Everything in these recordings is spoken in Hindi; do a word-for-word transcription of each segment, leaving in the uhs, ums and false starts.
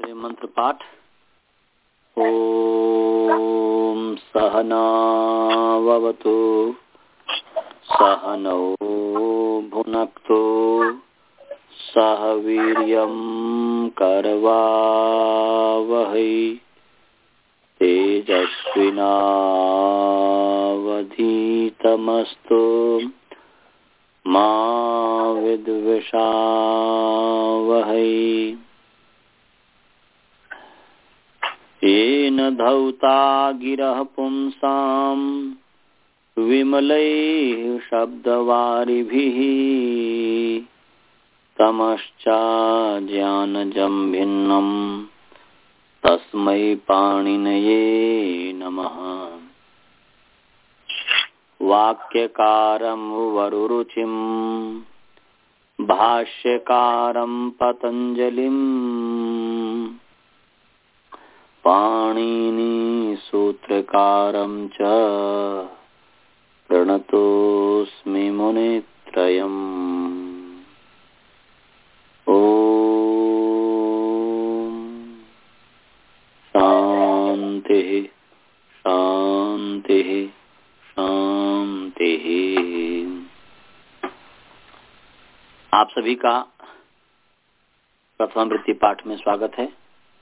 मंत्र पाठ। ओम सहनाववतु सहनौ भुनक्तु सह वीर्यं करवावहै तेजस्विनावधीतमस्तु मा विद्विषावहै। येन धौता गिरः पुंसां विमलैः शब्दवारिभिः तमश्चाज्ञानजं भिन्नं तस्मै पाणिनये नमः। वाक्यकारं वरुरुचिं भाष्यकारं पतञ्जलिं पाणिनि सूत्रकारं च प्रणतोऽस्मि मुनित्रयम्। ॐ शान्तिः शान्तिः शान्तिः। आप सभी का प्रथम वृत्ति पाठ में स्वागत है।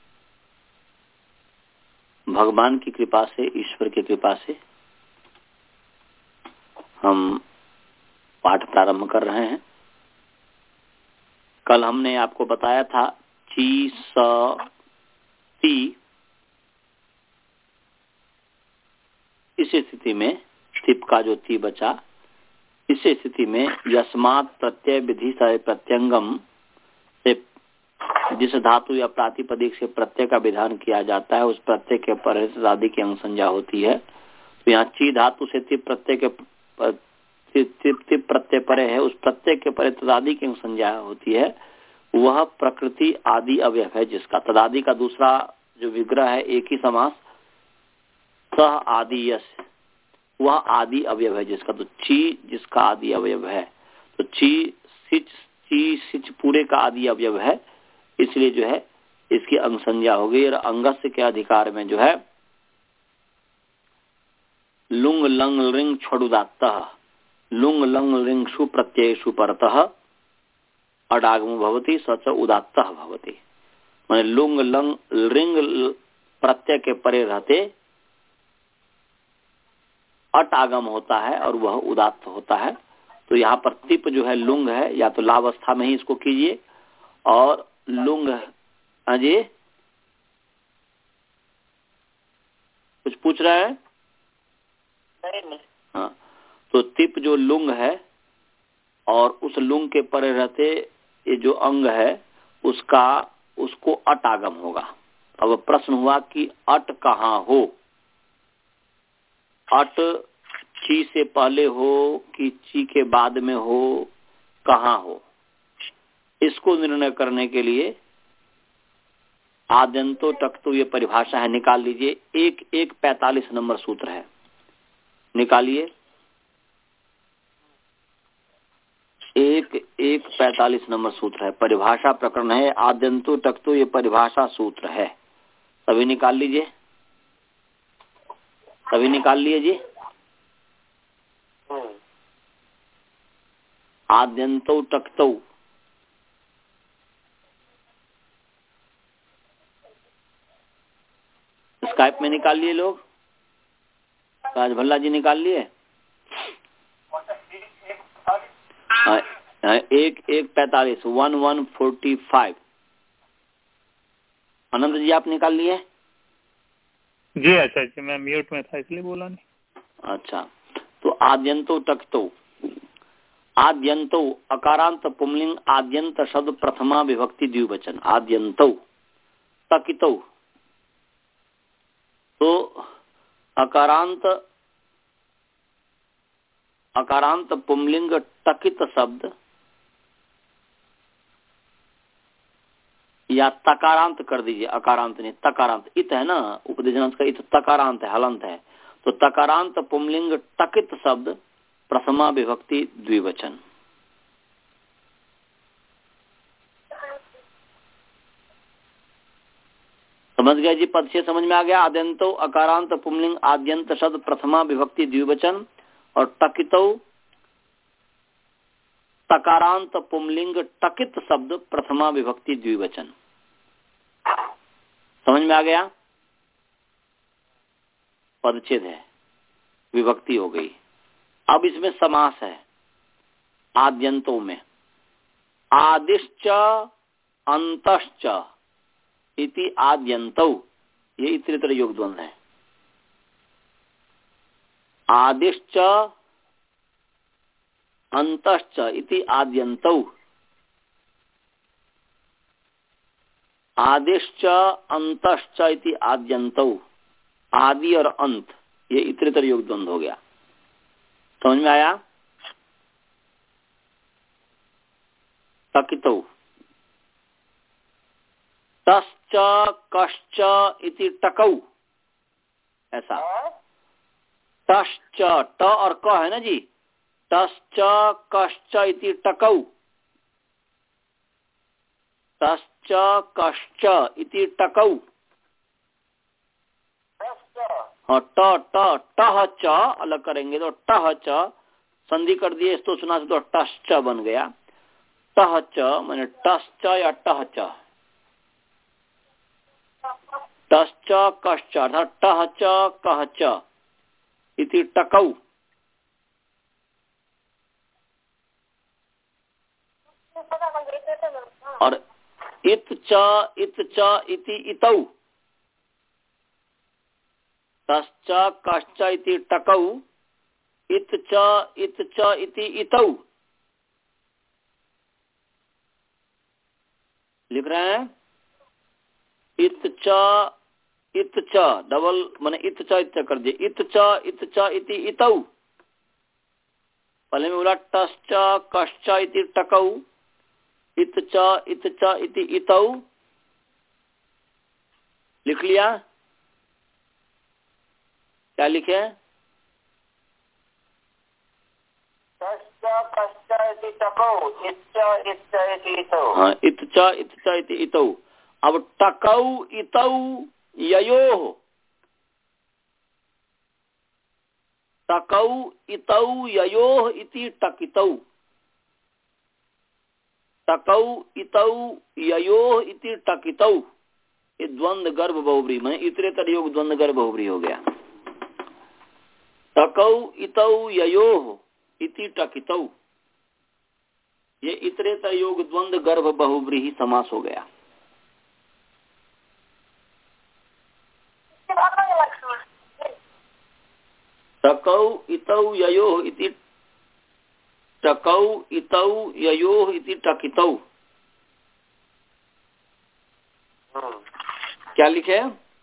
भगवान की कृपा से, ईश्वर की कृपा से हम पाठ प्रारंभ कर रहे हैं। कल हमने आपको बताया था ची स ती, इस स्थिति में स्थिप का जो ती बचा, इस स्थिति में यस्मात् प्रत्यय विधि से प्रत्यंगम से जिस धातु या प्रातिपदिक से प्रत्यय का विधान किया जाता है उस प्रत्यय के पर आदि की अंग संज्ञा होती है। तो यहाँ ची धातु से तिप प्रत्यय के तिप तिप प्रत्यय परे है, उस प्रत्यय के परे तदादि की अंग संज्ञा होती है। वह प्रकृति आदि अवयव है जिसका तदादि का दूसरा जो विग्रह है एक ही समास सह आदि यस, वह आदि अवयव है जिसका। तो ची जिसका आदि अवयव है, तो ची सिच ची सिच पूरे का आदि अवयव है, इसलिए जो है इसकी अंग संज्ञा हो गई। और अंगस्य के अधिकार में जो है लुंग लंग रिंग छोड़ुदात्तः, लुंग लंग रिंग शु प्रत्ययेषु परतः अडागमो भवति सच उदात्तः भवति। माने लुंग लंग रिंग प्रत्यय के परे रहते अट आगम होता है और वह उदात्त होता है। तो यहाँ पर तिप जो है लुंग है, या तो लावस्था में ही इसको कीजिए। और लुंग अजय कुछ पूछ रहा है? हाँ, तो तिप जो लुंग है और उस लुंग के परे रहते ये जो अंग है उसका उसको अट आगम होगा। अब प्रश्न हुआ कि अट कहाँ हो, अट ची से पहले हो कि ची के बाद में हो, कहाँ हो, इसको निर्णय करने के लिए आद्यंतो टक्तो ये परिभाषा है, निकाल लीजिए। एक एक पैतालीस नंबर सूत्र है, निकालिए। एक एक पैतालीस नंबर सूत्र है, परिभाषा प्रकरण है, आद्यंतो टक्तो ये परिभाषा सूत्र है। सभी निकाल लीजिए, सभी निकाल लिए जी। आद्यंतो टक्तो स्काइप में निकाल लिए लोग। राज भल्ला जी निकाल लिए। एक एक पैतालीस one one forty five. Anand ji आप निकाल लिए? जी अच्छा जी, मैं म्यूट में था इसलिए बोला नहीं। अच्छा, तो आद्यंतो टक्तो, आद्यंतो अकारांत पुंलिंग आद्यंत शब्द प्रथमा विभक्ति द्विवचन आद्यंतो टकितो। तो अकारांत अकारांत पुंलिंग टकित शब्द या तकारांत कर दीजिए, अकारांत नहीं तकारांत, इत है ना उपदेशनांत का इत, तकारांत है हलंत है। तो तकारांत पुंलिंग टकित शब्द प्रथमा विभक्ति द्विवचन। समझ गए जी? पद से समझ में आ गया। आद्यंतो अकारांत पुंलिंग आद्यंत शब्द प्रथमा विभक्ति द्विवचन, और टकितो तकारांत पुंलिंग टकित शब्द प्रथमा विभक्ति द्विवचन। समझ में आ गया? पदच्छेद है, विभक्ति हो गई। अब इसमें समास है आद्यंतों में। आदिश्च अंतश्च इति आद्यंतौ, ये इतरेतर योग द्वंद्व है। आदिश्च अंतश्च इति आद्यंतौ, आदिश्च अंतश्च इति आद्यंतौ, आदि और अंत ये इतरेतर योग द्वंद्व हो गया। समझ में आया? टकितौ, तश्च कश्च इति टकौ, ऐसा। तश्च, ट और क है ना जी, तश्च कश्च इति टकौ, तश्च कश्च इति टकौ। और ट ट टह च अलग करेंगे तो टह च संधि कर दिए इसको सुना से तो टश्च बन गया। टह च माने टश्च या टह च, टश्च कश्च अर्थात टह च कह च इति टकौ। और इत च इत च इति इतौ, तश्च कश्च इति टकौ, इत च इत च इति इतौ। लिख रहे हैं इत च इत च डबल माने इत च इत कर दिए, इत च इत च इति इतौ। पहले में बोला टश्च कश्च इति टकौ, इत च इत च इति इतौ। लिख लिया? क्या लिखे? टश्च कश्च इति टकौ, इत च इत च इति इतौ। हाँ, इत च इत च इति इतौ। अब टकौ इतौ ययोः, टकौ इतौ ययोः इति टकितौ, टकौ इतौ ययोः इति टकितौ। ये द्वंद्व गर्भ बहुब्री में इतरेतर योग द्वंद्व गर्भ बहुब्री हो गया। टकौ इतौ ययोः इति टकितौ, ये इतरेतर योग द्वंद्व गर्भ बहुब्री ही समास हो गया। टकौ इतौ ययोः इति टकौ इतौ ययोः इति टकितौ। क्या लिखे?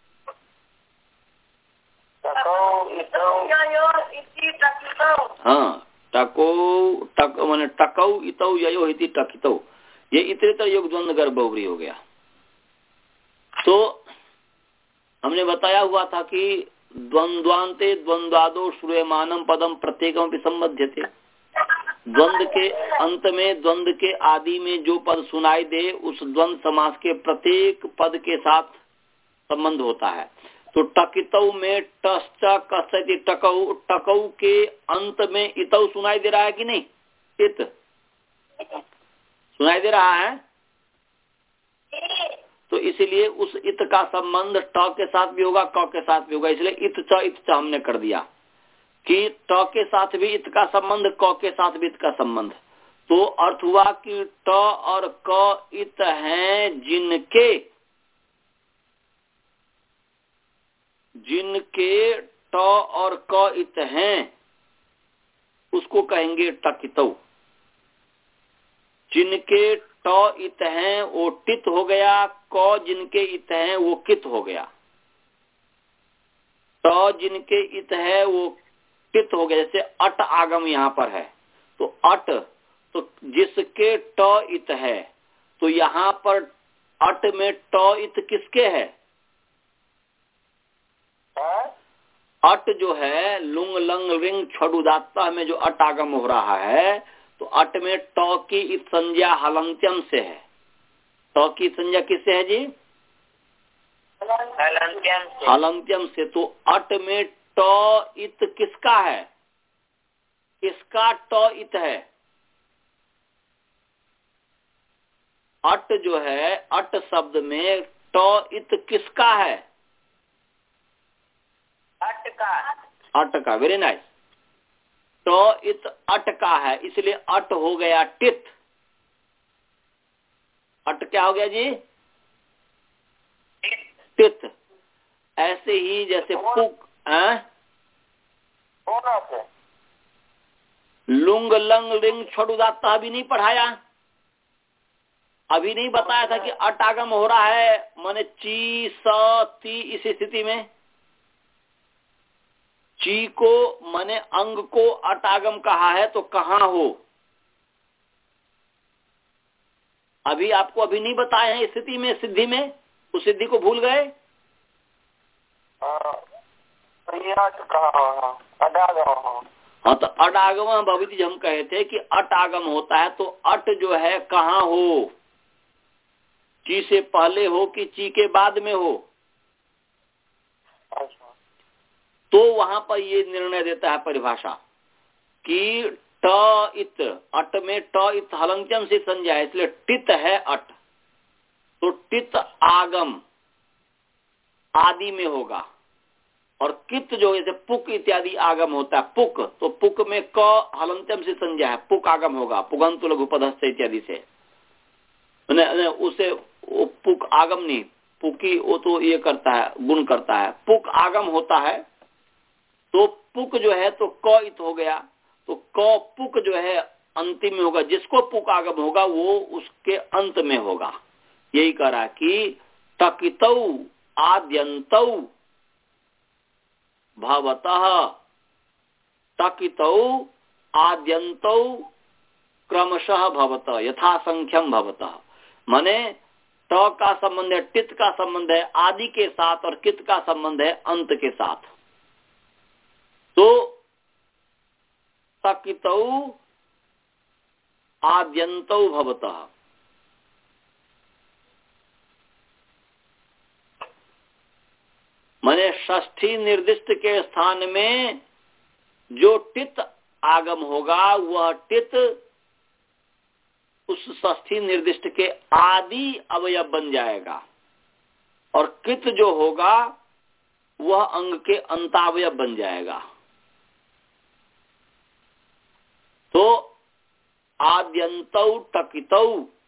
टकौ इतौ ययोः इति टकितौ। हाँ, टको टक माने टकौ इतौ ययोः इति टकितौ, ये इतरेतर योग द्वंद्व गर्भ बहुब्री हो गया। तो हमने बताया हुआ था कि द्वंद्वान्ते द्वंद्वादो श्रूयमानम पदम प्रत्येकमपि सम्बध्यते। द्वंद्व के अंत में, द्वंद्व के आदि में जो पद सुनाई दे उस द्वंद्व समास के प्रत्येक पद के साथ संबंध होता है। तो टकितौ में टश्च कश्च इति टकौ, टकौ के अंत में इतौ सुनाई दे रहा है कि नहीं? इत सुनाई दे रहा है, तो इसीलिए उस इत का संबंध ट के साथ भी होगा, क के साथ भी होगा। इसलिए इत च इत च हमने कर दिया कि ट के साथ भी इत का संबंध, क के साथ भी इत का संबंध। तो अर्थ हुआ कि ट और क इत हैं जिनके जिनके ट और क इत हैं उसको कहेंगे टकितौ। जिनके ट इत हैं वो टित हो गया, क जिनके इत हैं वो कित हो गया। ट जिनके इत है वो टित हो गया, जैसे अट आगम यहाँ पर है तो अट, तो जिसके ट इत है तो यहाँ पर अट में ट इत किसके है? अट जो है लुंग लंग रिंग छुदात्ता में जो अट आगम हो रहा है तो अट में ट की इत संज्ञा हलंत्यम से है। ट की संज्ञा किससे है जी? हलंत्यम से हलंत्यम से। तो अट में ट इत किसका है? किसका ट इत है? अट जो है, अट शब्द में ट इत किसका है? अट का अट का। Very nice. ट इत अट का है, इसलिए अट हो गया टित। अट क्या हो गया जी? टित। ऐसे ही जैसे पुक है, होना से लुंग लंग लिंग छोड़ उदाता अभी नहीं पढ़ाया, अभी नहीं बताया था कि अट आगम हो रहा है माने ची स ती। इस स्थिति में ची को माने अंग को अट आगम कहा है तो कहाँ हो? अभी आपको अभी नहीं बताए हैं स्थिति में, सिद्धि में। उस सिद्धि को भूल गए? हाँ, तो अडागम भविति हम कहे थे कि अट आगम होता है तो अट जो है कहाँ हो? ची से पहले हो कि ची के बाद में हो? तो वहां पर ये निर्णय देता है परिभाषा कि ट इत, अट में ट इत हलंत्यम से संज्ञा है, इसलिए टित है अट। तो टित आगम आदि में होगा। और कित जो जैसे पुक इत्यादि आगम होता है, पुक, तो पुक में क हलंत्यम से संज्ञा है, पुक आगम होगा, पुगंत लघु पदस्थ इत्यादि से। ने, ने, उसे वो पुक आगम नहीं, पुकी वो तो ये करता है, गुण करता है। पुक आगम होता है तो पुक जो है तो क इत हो गया, तो क पुक जो है अंतिम में होगा। जिसको पुक आगम होगा वो उसके अंत में होगा। यही कह रहा है कि तकितौ आद्यन्तौ भवतः, तकितौ आद्यन्तौ क्रमशः भवतः यथासंख्यम भवतः। माने त का संबंध है, टित का संबंध है आदि के साथ और कित का संबंध है अंत के साथ। तो तकितौ आद्यन्तौ भवतः, माने षष्ठी निर्दिष्ट के स्थान में जो टित आगम होगा वह टित उस षष्ठी निर्दिष्ट के आदि अवयव बन जाएगा, और कित जो होगा वह अंग के अंतावयव बन जाएगा। तो आद्यन्तौ टकितौ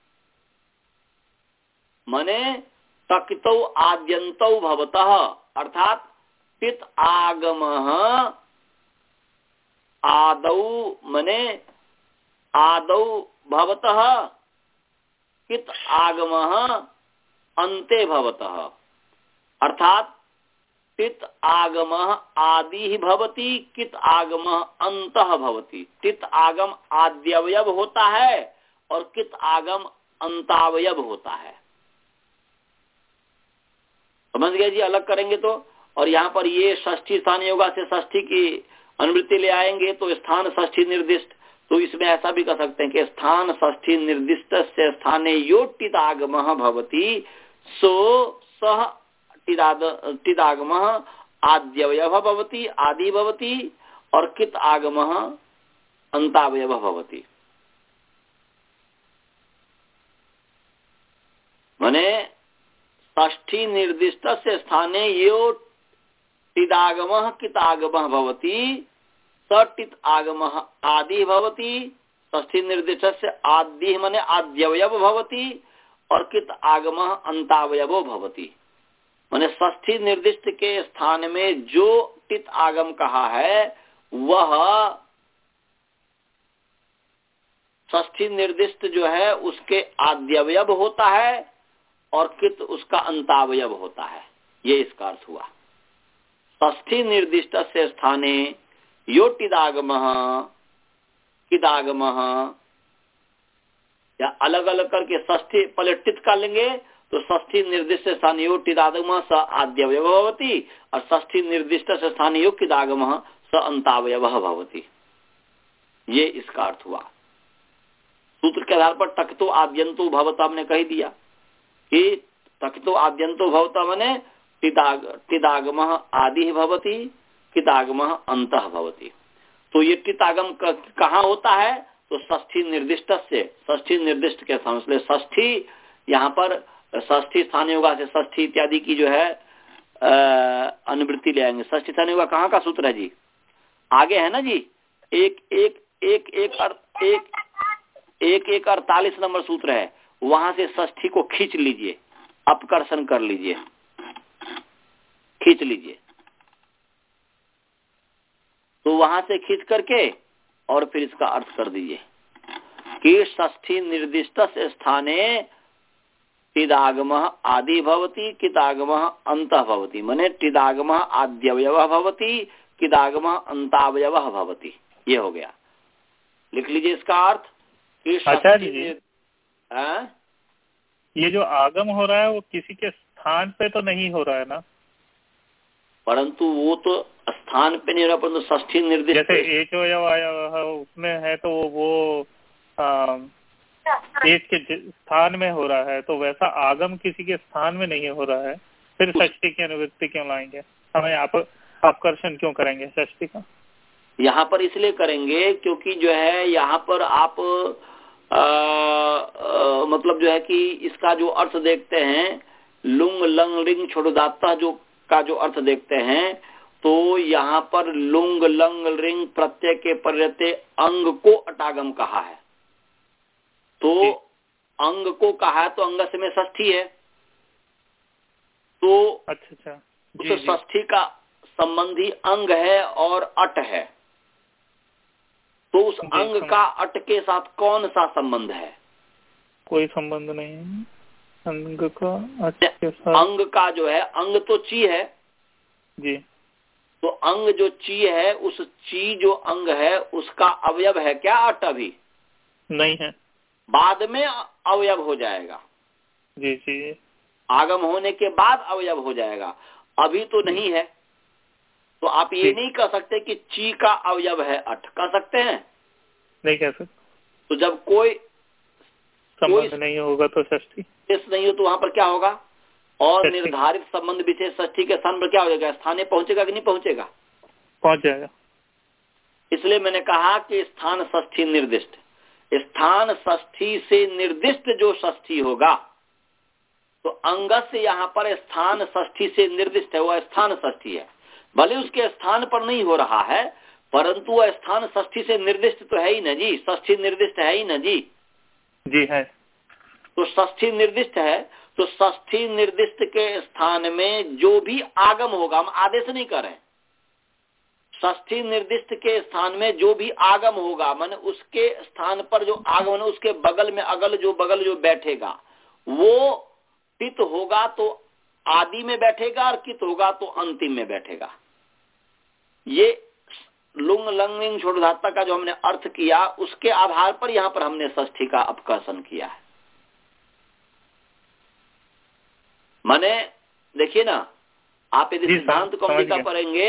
माने टकितौ आद्यन्तौ भवतः, अर्थात टित आगमः आदौ मने आदौ भवतः, कित आगमः अन्ते भवतः। अर्थात टित आगमः आदि भवति, कित आगमः अन्तः भवति। टित आगम आद्यवयव होता है और कित आगम अंतावयव होता है। समझ गए जी? अलग करेंगे तो। और यहाँ पर ये षष्ठी स्थान योगा से षष्ठी की अनुवृत्ति ले आएंगे तो स्थान षष्ठी निर्दिष्ट, तो इसमें ऐसा भी कर सकते हैं कि स्थान षष्ठी निर्दिष्ट से स्थाने यो टिदागमः भवति सो सह टिदागमः आद्यवयव भवति, आदि भवति, और कित आगमः अंतावयव भवति। माने षष्ठी निर्दिष्ट से स्थाने यो टिदागमः कित आगमः भवति, सटित आगमः आदि भवति। षष्ठी निर्दिष्ट से आदि माने आद्यवयव भवति और कित आगमः अंतावयवो भवति। माने षष्ठी निर्दिष्ट के स्थान में जो टित आगम कहा है वह षष्ठी निर्दिष्ट जो है उसके आद्यवयव होता है और कित उसका अंतावयव होता है। ये इसका अर्थ हुआ। षष्ठी निर्दिष्ट से स्थाने यो टिदागमः किदागमः, या अलग अलग करके षष्ठी पहले टित का लेंगे तो षष्ठी निर्दिष्ट स्थान यो टिदागमः स आद्यवयव भवति, और षष्ठी निर्दिष्ट से स्थान यो किदागमः स अंतावयवः भवति। ये इसका अर्थ हुआ। सूत्र के आधार पर तकितो आद्यंतो भवता हमने कह दिया कि तकितो आद्यंतो भवता माने टिदाग टिदागमः आदि भवति, किदागमः अंतः भवति। तो ये टितागम कहाँ होता है? तो षष्ठी निर्दिष्ट से, षष्ठी निर्दिष्ट के स्थान से, षष्ठी यहाँ पर षष्ठी स्थान योगा से षष्ठी इत्यादि की जो है अनुवृत्ति ले आएंगे। षष्ठी स्थान योगा कहाँ का सूत्र है जी? आगे है ना जी, एक एक एक एक अर्थ एक एक एक अड़तालीस नंबर सूत्र है, वहां से षष्ठी को खींच लीजिए, अपकर्षण कर लीजिए, खींच लीजिए। तो वहां से खींच करके और फिर इसका अर्थ कर दीजिए कि षष्ठी निर्दिष्ट स्थाने टिदागमः आदि भवति, किदागमः अंतः भवति। माने टिदागमः आद्यवयवः भवति, किदागमः अंतावयवः भवति। ये हो गया, लिख लीजिए इसका अर्थ। आचार्य जी, ये जो आगम हो रहा है वो किसी के स्थान पे तो नहीं हो रहा है ना? परंतु वो तो स्थान पे नहीं हो रहा, परंतु षष्ठी निर्दिष्ट, जैसे एक आया उसमें है तो वो आ, एक के स्थान में हो रहा है, तो वैसा आगम किसी के स्थान में नहीं हो रहा है, फिर षष्ठी की अनुवृत्ति क्यों लाएंगे? हमें आप आकर्षण क्यों करेंगे षष्ठी का? यहाँ पर इसलिए करेंगे क्योंकि जो है यहाँ पर आप आ, आ, मतलब जो है कि इसका जो अर्थ देखते हैं, लुंग लंग लिंग छोड़दाता जो का जो अर्थ देखते हैं, तो यहाँ पर लुंग लंग लिंग प्रत्यय के परिवर्ते अंग को अटागम कहा है। तो अंग को कहा है तो अंग से में षष्ठी है, तो अच्छा अच्छा उस षष्ठी का संबंधी अंग है और अट है। तो उस अंग का अट के साथ कौन सा संबंध है? कोई संबंध नहीं है अंग का अट के साथ। अंग का जो है, अंग तो ची है जी, तो अंग जो ची है, उस ची जो अंग है उसका अवयव है क्या अट? अभी नहीं है, बाद में अवयव हो जाएगा। जी जी, आगम होने के बाद अवयव हो जाएगा, अभी तो नहीं है। तो आप ये नहीं कह सकते कि ची का अवयव है अट, कह सकते हैं? नहीं कह सकते। तो जब कोई संबंध नहीं होगा तो षष्ठी नहीं हो तो वहां पर क्या होगा? और निर्धारित संबंध विशेष षष्ठी के स्थान पर क्या हो जाएगा? स्थाने पहुंचेगा कि नहीं पहुंचेगा? पहुंच जाएगा। इसलिए मैंने कहा कि स्थान षष्ठी निर्दिष्ट, स्थान षष्ठी से निर्दिष्ट जो षष्ठी होगा, तो अंग से यहाँ पर स्थान षष्ठी से निर्दिष्ट है, वह स्थान षष्ठी है। भले उसके स्थान पर नहीं हो रहा है, परंतु वह स्थान षष्ठी से निर्दिष्ट तो है ही ना जी, षष्ठी निर्दिष्ट है ही ना जी। जी है। तो षष्ठी निर्दिष्ट है, तो षष्ठी निर्दिष्ट के स्थान में जो भी आगम होगा, हम आदेश नहीं कर रहे, षष्ठी निर्दिष्ट के स्थान में जो भी आगम होगा, मन उसके स्थान पर जो आगमन, उसके बगल में अगल जो बगल जो बैठेगा, वो पित होगा तो आदि में बैठेगा और कित होगा तो अंतिम में बैठेगा। ये लुंग लंग लिंग छोड़धाता का जो हमने अर्थ किया, उसके आधार पर यहाँ पर हमने षष्ठी का अपकर्षण किया है। माने देखिए ना, आप यदि सिद्धांत कौमुदी पढ़ेंगे,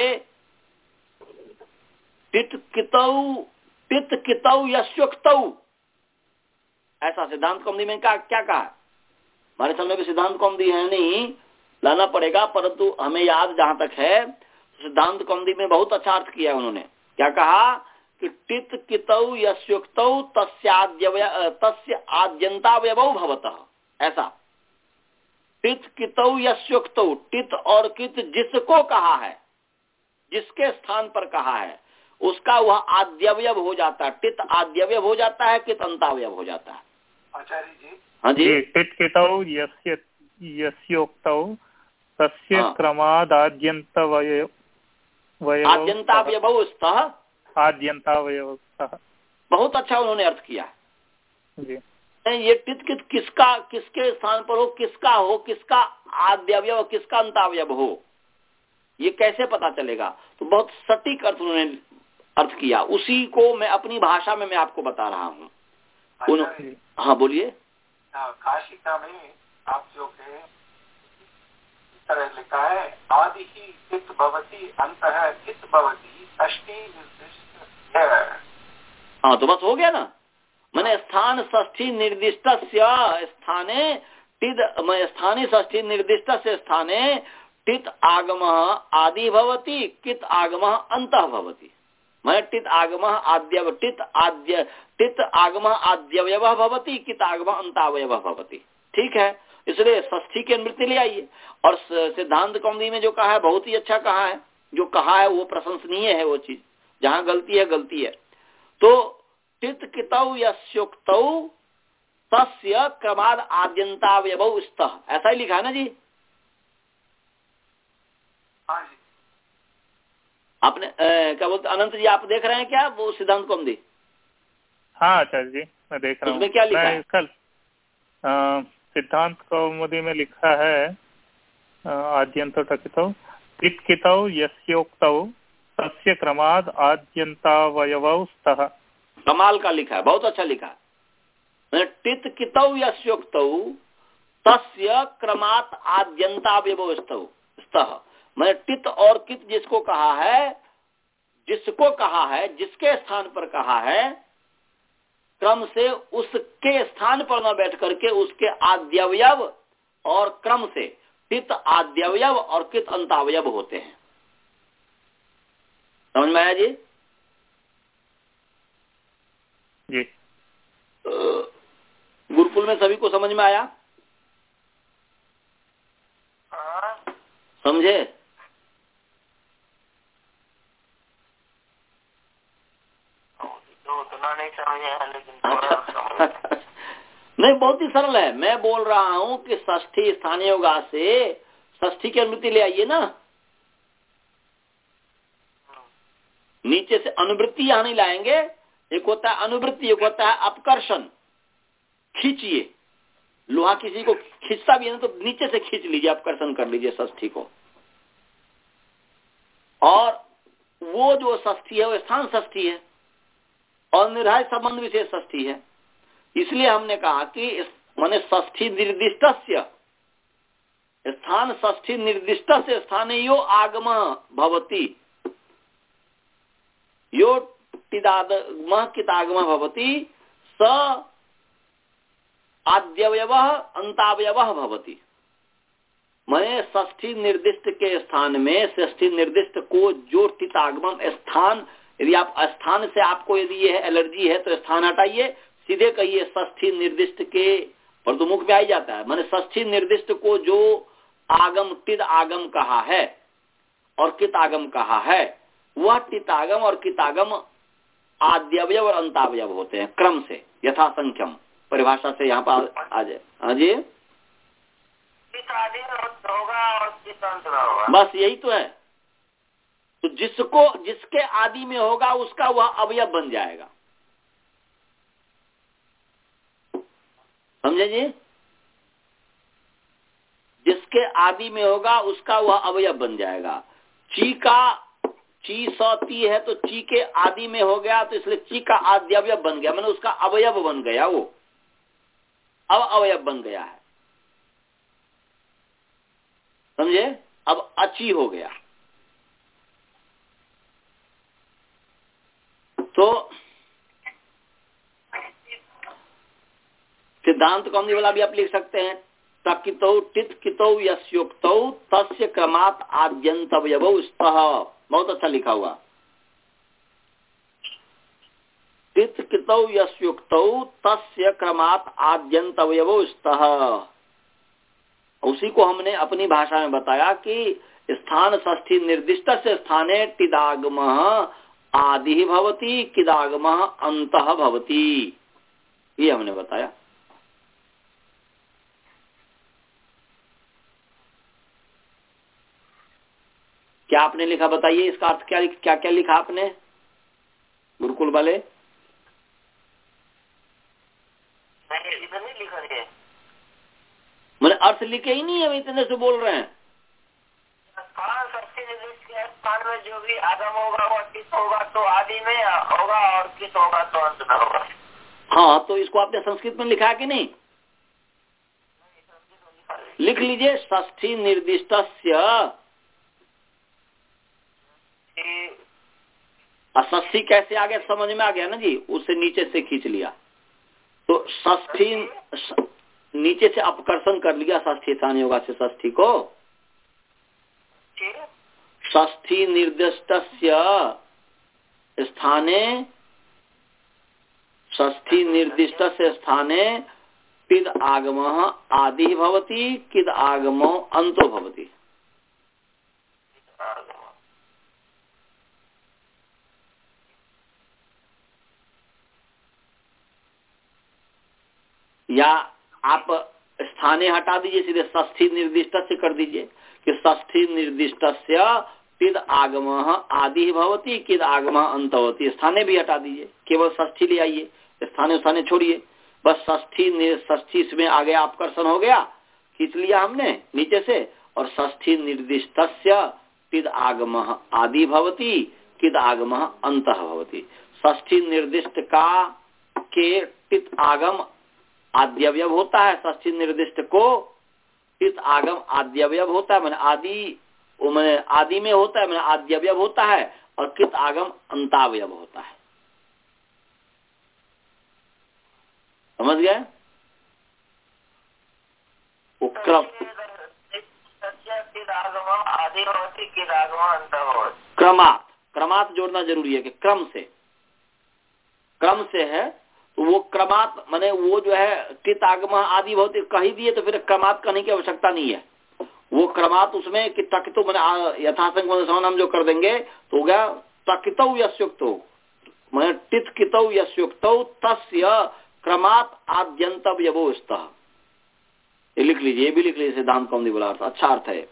पित कितौ पित कितौ यस्योक्तौ, ऐसा सिद्धांत कौमुदी में क्या क्या कहा? हमारे समय में सिद्धांत कौमुदी है नहीं, लाना पड़ेगा, परंतु हमें याद जहां तक है, सिद्धांत कौमुदी में बहुत अच्छा अर्थ किया उन्होंने। क्या कहा कि टित कितौ यस्योक्तौ तस्याद्यवय तस्य आद्यंतावयवौ भवतः, ऐसा। टित कितौ यस्योक्तौ, टित और कित जिसको कहा है, जिसके स्थान पर कहा है, उसका वह आद्यवयव हो जाता है। टित आद्यवयव हो जाता है, कित अंतावयव हो जाता है। आचार्य जी, हाँ जी, टित कितौ यस्य यस्योक्तौ तस्य क्रमादाद्यंतावयव आद्यंतावयवौ स्तः, आद्यंतावयव। बहुत अच्छा उन्होंने अर्थ किया जी। ये टित कित किसका, किसके स्थान पर हो, किसका हो, किसका आद्यवयव, किसका अंतावयव हो, ये कैसे पता चलेगा? तो बहुत सटीक अर्थ उन्होंने अर्थ किया, उसी को मैं अपनी भाषा में मैं आपको बता रहा हूँ। उन... हाँ बोलिए। काशिका में आप जो है इस तरह लिखा है, आदि ही चित भवति अंतः चित भवति षष्ठी निर्दिष्ट है। हाँ तो बस हो गया ना। मैंने स्थान षष्ठी निर्दिष्ट स्थाने टिद स्थानी षष्ठी निर्दिष्ट से स्थाने टित आगम आदि भवति, कित आगम अंतः भवति। मैं टित आगम आद्य टित आद्य टित आगम आद्यवयव भवति, कित आगम अंतावयव भवति। ठीक है, इसलिए षष्ठी की अनुवृत्ति ले आइए। और सिद्धांत कौमुदी में जो कहा है बहुत ही अच्छा कहा है, जो कहा है वो प्रशंसनीय है। वो चीज जहाँ गलती है गलती है। तो टित कितौ यस्योक्तौ तस्य क्रमाद आद्यंतावयवौ स्तः, ऐसा ही लिखा है ना जी? हाँ जी। आपने ए, क्या बोलते अनंत जी, आप देख रहे हैं क्या वो सिद्धांत कौमुदी? हाँ आचार्य जी मैं देख रहा हूँ। उसमें क्या लिखा है? कल सिद्धांत कौमुदी में लिखा है आद्यंतो टकितौ टित कितौ यस्योक्तौ तस्य क्रमाद आद्यंतावयवौ स्तः। कमाल का लिखा है, बहुत अच्छा लिखा है। टित कितौ यस्योक्तौ तस्य क्रमात् आद्यंतावयवौ स्तः। मैं टित और कित जिसको कहा है, जिसको कहा है, जिसके स्थान पर कहा है, क्रम से उसके स्थान पर न बैठ करके उसके आद्यवयव और क्रम से टित आद्यवयव और कित अंतावयव होते हैं। समझ में आया जी? जी। गुरुकुल में सभी को समझ में आया? समझे? उतना नहीं समझे लेकिन नहीं, बहुत ही सरल है। मैं बोल रहा हूँ कि षष्ठी स्थानीय योगा से षष्ठी की अनुवृत्ति ले आइए ना। नीचे से अनुवृत्ति यहाँ नहीं लाएंगे। एक होता है अनुवृत्ति, एक होता है अपकर्षण। खींचिए, लोहा किसी को खींचता भी है ना तो नीचे से खींच लीजिए, अपकर्षण कर लीजिए षष्ठी को। और वो जो षष्ठी है वो स्थान षष्ठी है और निर्धारित संबंध विशेष षष्ठी है। इसलिए हमने कहा कि माने षष्ठी निर्दिष्टस्य स्थान षष्ठी निर्दिष्ट से स्थान यो आगम भवति, यो टिदागम कितागम भवति, स आद्यवयव अंतावयव भवति। मैंने षष्ठी निर्दिष्ट के स्थान में षष्ठी निर्दिष्ट को जो टितागम स्थान, यदि आप स्थान से आपको यदि ये एलर्जी है तो स्थान हटाइए, सीधे कहिए षष्ठी निर्दिष्ट के, पर तो मुख में आ ही जाता है। मैंने षष्ठी निर्दिष्ट को जो आगम टिद आगम कहा है और कित आगम कहा है, वह टितागम और कितागम आद्यवयव और अंतावयव होते हैं क्रम से, यथा संख्यम परिभाषा से यहाँ पर आ जाए। हाँ जी, होगा और किस अंत में होगा, बस यही तो है। तो जिसको जिसके आदि में होगा उसका वह अवयव बन जाएगा। समझे जी? जिसके आदि में होगा उसका वह अवयव बन जाएगा। ची का ची सौती है तो ची के आदि में हो गया तो इसलिए ची का आद्यवयव बन गया, मैंने उसका अवयव बन गया, वो अब अवयव बन गया है। समझे? अब अची हो गया। तो सिद्धांत कौमुदी वाला भी आप लिख सकते हैं, तकितौ टित कितौ यस्योक्तौ तस्य क्रमात् आद्यंतवयवौ स्तः। बहुत अच्छा लिखा हुआ। टित कितौ यस्योक्तौ तस्य क्रमात् आद्यंतवयवौ स्तः। उसी को हमने अपनी भाषा में बताया कि स्थान षष्ठी निर्दिष्ट से स्थाने टिदागम आदि भवति, किदागम अंतः भवति, ये हमने बताया। क्या आपने लिखा बताइए, इसका अर्थ क्या क्या क्या लिखा आपने गुरुकुल वाले? इधर नहीं लिखा है, मैंने अर्थ लिखे ही नहीं है, इतने से बोल रहे हैं। स्थान में जो भी आगम होगा वो किस होगा तो आदि में होगा और किस होगा तो अंत में होगा। हाँ, तो इसको आपने संस्कृत में लिखा है कि नहीं? लिख लीजिए, षष्ठी निर्दिष्टस्य। षष्ठी कैसे आ गया समझ में आ गया ना जी, उससे नीचे से खींच लिया तो षष्ठी नीचे से अपकर्षण कर लिया षष्ठी स्थानीय योगा से षष्ठी को, षष्ठी निर्दिष्टस्य स्थाने षष्ठी निर्दिष्टस्य स्थाने पिद आगमः आदि भवति किद आगमो अंतो भवति। या आप स्थाने हटा दीजिए, सीधे षष्ठी निर्दिष्ट से कर दीजिए कि षष्ठी निर्दिष्टस्य पिद आगमः आदि भवति किद आगमः अंत होती। स्थाने भी हटा दीजिए, केवल षष्ठी ले आइए, स्थाने स्थाने छोड़िए, बस षष्ठी षष्ठी इसमें आगे अपकर्षण हो गया, खींच लिया हमने नीचे से, और षष्ठी निर्दिष्टस्य पिद आगमः आदि भवति किद आगमः अंतः भवति। षष्ठी निर्दिष्ट का के पित आगम आद्यवयव होता है, षष्ठी निर्दिष्ट को पित आगम आद्यवयव होता है, मैंने आदि मैंने आदि में होता है, मैंने आद्यवयव होता है, और कित आगम अंतावयव होता है। समझ गए? क्रम क्रमात क्रमात जोड़ना जरूरी है कि क्रम से क्रम से है, तो वो क्रमात माने वो जो है कित आगम आदि भवति कह ही दिए, तो फिर क्रमात कहने की आवश्यकता नहीं है। वो क्रमात उसमें कि तकितो मैंने यथासंग हम जो कर देंगे तो हो गया तकितो यस्युक्तो मैंने टित कितो यस्युक्तो तस्य क्रमात आद्यंतव्यवो स्तः। ये लिख लीजिए, ये भी लिख लीजिए, सिद्धांत कौमुदी वाला अर्थ अच्छा अर्थ है।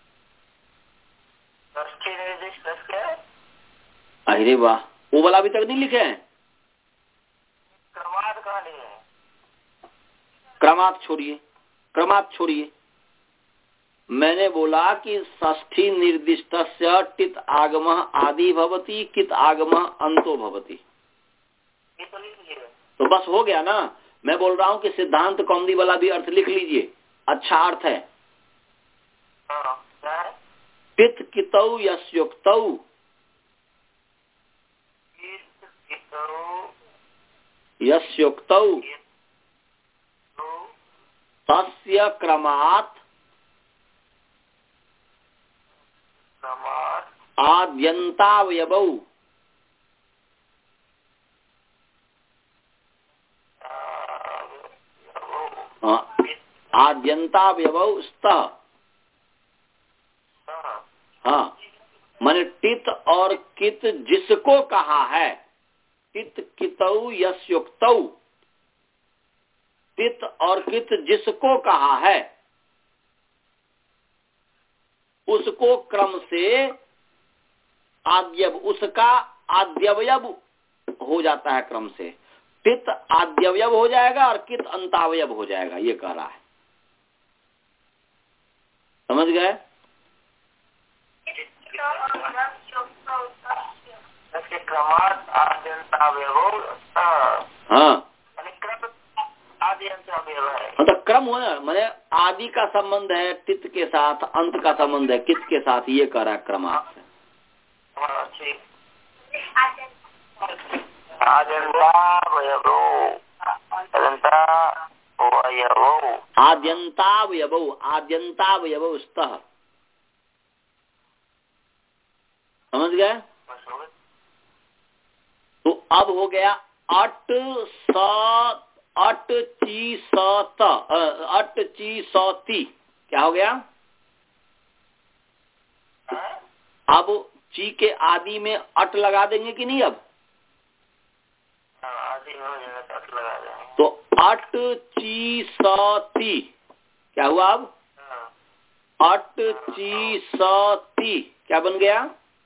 अरे वाह, वो वाला अभी तक नहीं लिखे हैं। क्रमात कहाँ लिए? क्रमात छोड़िए, क्रमात छोड़िए। मैंने बोला कि षष्ठी निर्दिष्टस्य टित आगमः आदि भवति कित आगमः अंतो भवति, तो बस हो गया ना। मैं बोल रहा हूँ कि सिद्धांत कौमुदी वाला भी अर्थ लिख लीजिए, अच्छा अर्थ है। टित कितौ यस्युक्तौ यस्युक्तौ तस्य क्रमात् आद्यंतावयवौ आद्यंतावयवौ स्तः। हाँ, माने टित और कित जिसको कहा है, टित कितौ यस्युक्तौ, टित और कित जिसको कहा है उसको क्रम से आद्यव उसका आद्यवयव हो जाता है, क्रम से टित आद्यवयव हो जाएगा और कित अंतावयव हो जाएगा, ये कह रहा है। समझ गए? हाँ, तो क्रम हो ना, मैंने आदि का संबंध है टित के साथ, अंत का संबंध है कित के साथ, ये कह रहा है क्रमात् से। आद्यंतावयवौ आद्यंतावयवौ स्तः। समझ गए? तो अब हो गया अट स अट ची सत अट ची सती, क्या हो गया? अब ची के आदि में अट लगा देंगे कि नहीं? अब आदि में हो जाएगा तो अट लगा देंगे, तो अट ची सती क्या हुआ? अब अट ची सती क्या बन गया?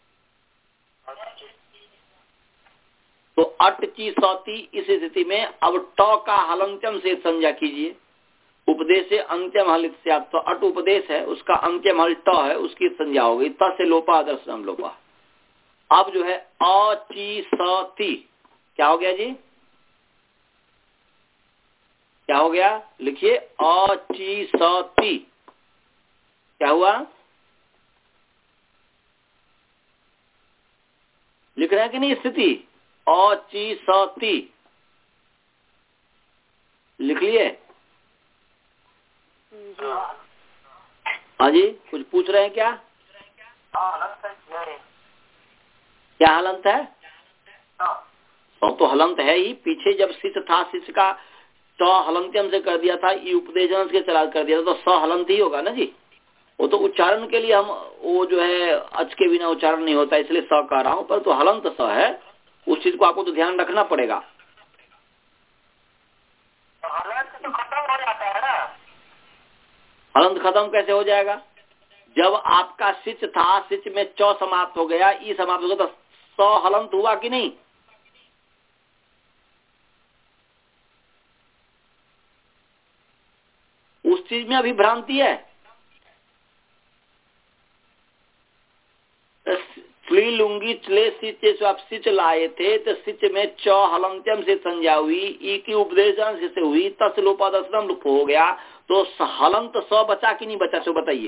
तो अट ची सती। इस स्थिति में अब ट का हलंत्यम से संज्ञा कीजिए, उपदेश से अंत्यम हलित से, आप तो अट उपदेश है, उसका अंत्यम हल ट है, उसकी संज्ञा हो गई, त से लोपा आदर्शनम लोपा। अब जो है अची सती क्या हो गया जी? क्या हो गया? लिखिए अची सती क्या हुआ? लिख रहे हैं कि नहीं? स्थिति अची सती लिख लिए? हाँ जी, कुछ पूछ रहे हैं क्या? क्या हलंत है? हाँ। सौ तो हलंत है ही। पीछे जब सिच था, सिच का स हलंत्यम से कर दिया था, ई उपदेशन से चला कर दिया था, तो स हलंत ही होगा ना जी। वो तो उच्चारण के लिए हम वो जो है अच के बिना उच्चारण नहीं होता, इसलिए स कह रहा हूं, पर तो हलंत स है, उस चीज को आपको तो ध्यान रखना पड़ेगा। हलंत तो खत्म हो जाता है ना। हलंत खत्म कैसे हो जाएगा? जब आपका सिच था, सिच में च समाप्त हो गया, ई समाप्त हो गया, तो स हलंत हुआ कि नहीं? उस चीज में अभी भ्रांति है। फ्ली लुंगी चले सिच, आप सिच लाए थे तो सिच में च हलंत्यम से संज्ञा हुई, ई की उपदेशन से हुई, तस लोपादसनम लुप हो गया, तो हलंत स बचा कि नहीं बचा? सो बताइए।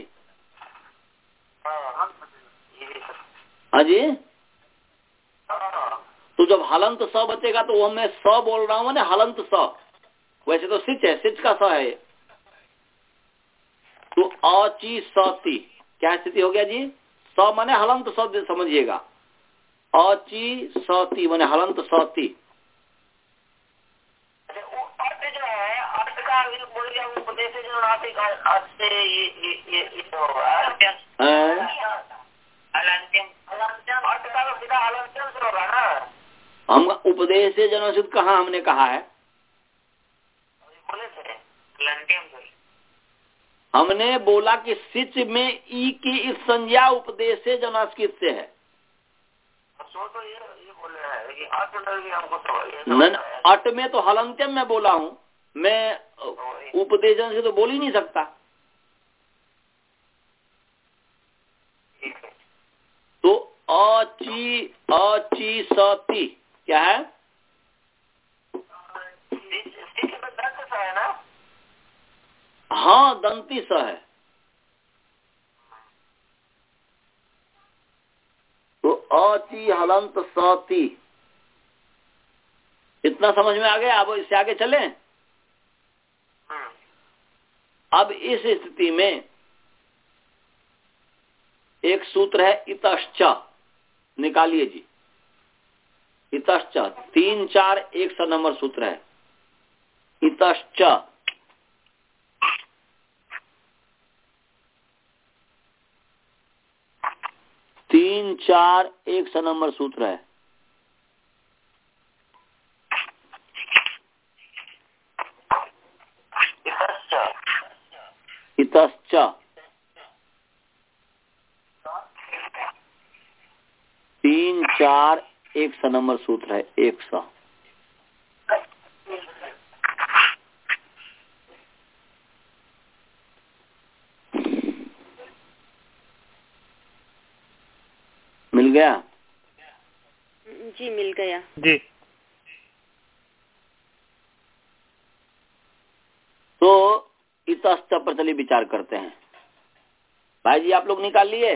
हाँ जी। तो जब हलंत स बचेगा तो वो मैं स बोल रहा हूँ ना, हलंत स। वैसे तो सिच है, सिच का स है। तो अची सती क्या स्थिति हो गया जी? स माने हलंत स समझिएगा। अची सती माने हलंत सती। अर्थ जो है, अर्थ का बोल गया उपदेश जो नासिक अर्थ से ये ये ये ये होगा हलंत्यम। हलंत्यम अर्थ का तो सीधा हलंत्यम से होगा ना। हम उपदेश से जनोचित कहाँ हमने कहा है? बोले थे हलंत्यम से। हमने बोला कि सिच में ई की इस संज्ञा उपदेश से जनस्कृत से है। सो तो ये ये बोले हैं कि अर्थ में हमको न अट में तो हलंत्यम में बोला हूँ मैं, उपदेशन से तो बोल ही नहीं सकता। तो अची अची सती क्या है? है ना। हाँ, दंती स है। तो अची हलंत सती, इतना समझ में आ गया। अब इससे आगे चलें। अब इस स्थिति में एक सूत्र है इतश्च, निकालिए जी। इतश्च तीन चार एक सौ नंबर सूत्र है। इतश्च तीन चार एक सौ नंबर सूत्र है। इतश्च तीन चार एक सौ नंबर सूत्र है। एक सौ मिल गया जी? मिल गया जी। तो इतश्च पर चलिए विचार करते हैं। भाई जी आप लोग निकाल लिए?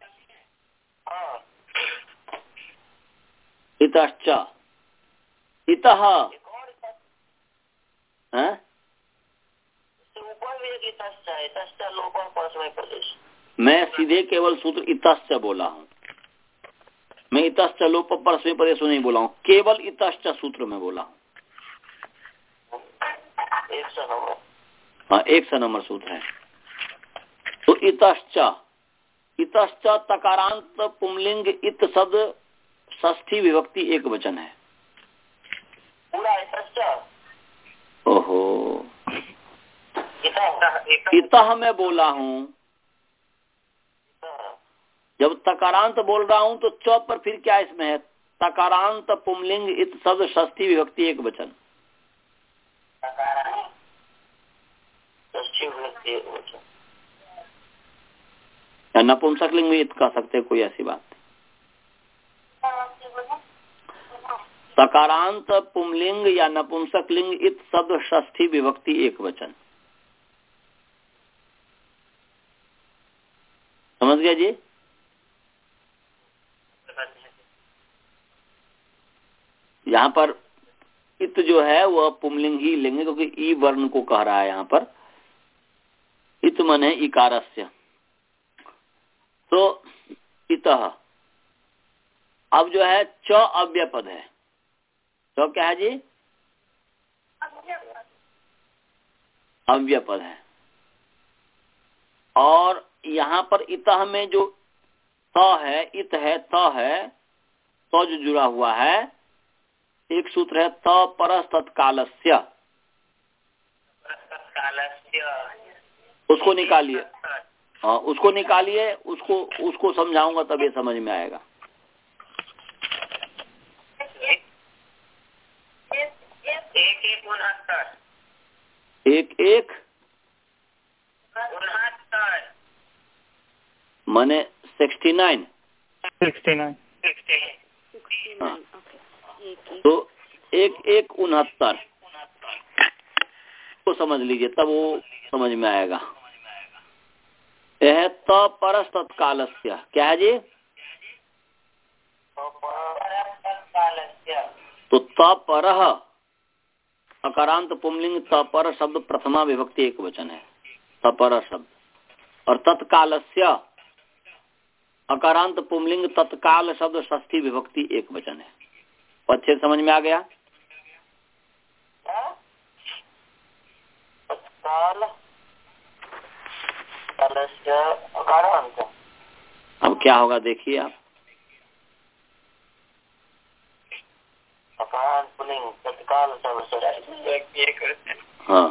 इतश्च इतः हैं? मैं सीधे केवल सूत्र इतश्च बोला हूँ। मैं इतश्च लोप परस्मै पदेशु नहीं बोला हूँ, केवल इतश्च सूत्र में बोला हूँ। हाँ, एक सौ नंबर सूत्र है। तो इतश्च इतश्च तकारांत पुंलिंग इत सद षष्ठी विभक्ति एक वचन है। ओहो, इतः मैं बोला हूँ। जब तकारांत बोल रहा हूँ तो च पर फिर क्या इसमें है? तकारांत पुंलिंग इत शब्द षष्ठी विभक्ति एक वचन। या नपुंसकलिंग में इत कह सकते हैं, कोई ऐसी बात। तकारांत पुंलिंग या नपुंसकलिंग इत शब्द षष्ठी विभक्ति एक वचन। समझ गया जी? यहाँ पर इत जो है वह पुंलिंग ही लेंगे, क्योंकि ई वर्ण को कह रहा है यहाँ पर। इत मन है इकारस्य। तो इतः अब जो है च अव्यय पद है। तो क्या है जी? अव्यय पद है। और यहाँ पर इतः में जो त है, इत है, त है, तो जो जुड़ा हुआ है, एक सूत्र है त परस तत्कालस्य, उसको निकालिए। हाँ, उसको निकालिए, उसको उसको समझाऊंगा तब ये समझ में आएगा। एक एक उनहत्तर, एक एक उनहत्तर माने सिक्सटी नाइन, सिक्सटी नाइन, हाँ, तो एक एक उनहत्तर को समझ लीजिए, तब वो समझ में आएगा। यह त परस तत्कालस्य क्या है जी? तो त परह अकारांत पुंलिंग त पर शब्द प्रथमा विभक्ति एक वचन है, त पर शब्द। और तत्कालस्य अकारांत पुंलिंग तत्काल शब्द षष्ठी विभक्ति एक वचन है। अच्छे समझ में आ गया? अब क्या होगा देखिए आप। हाँ,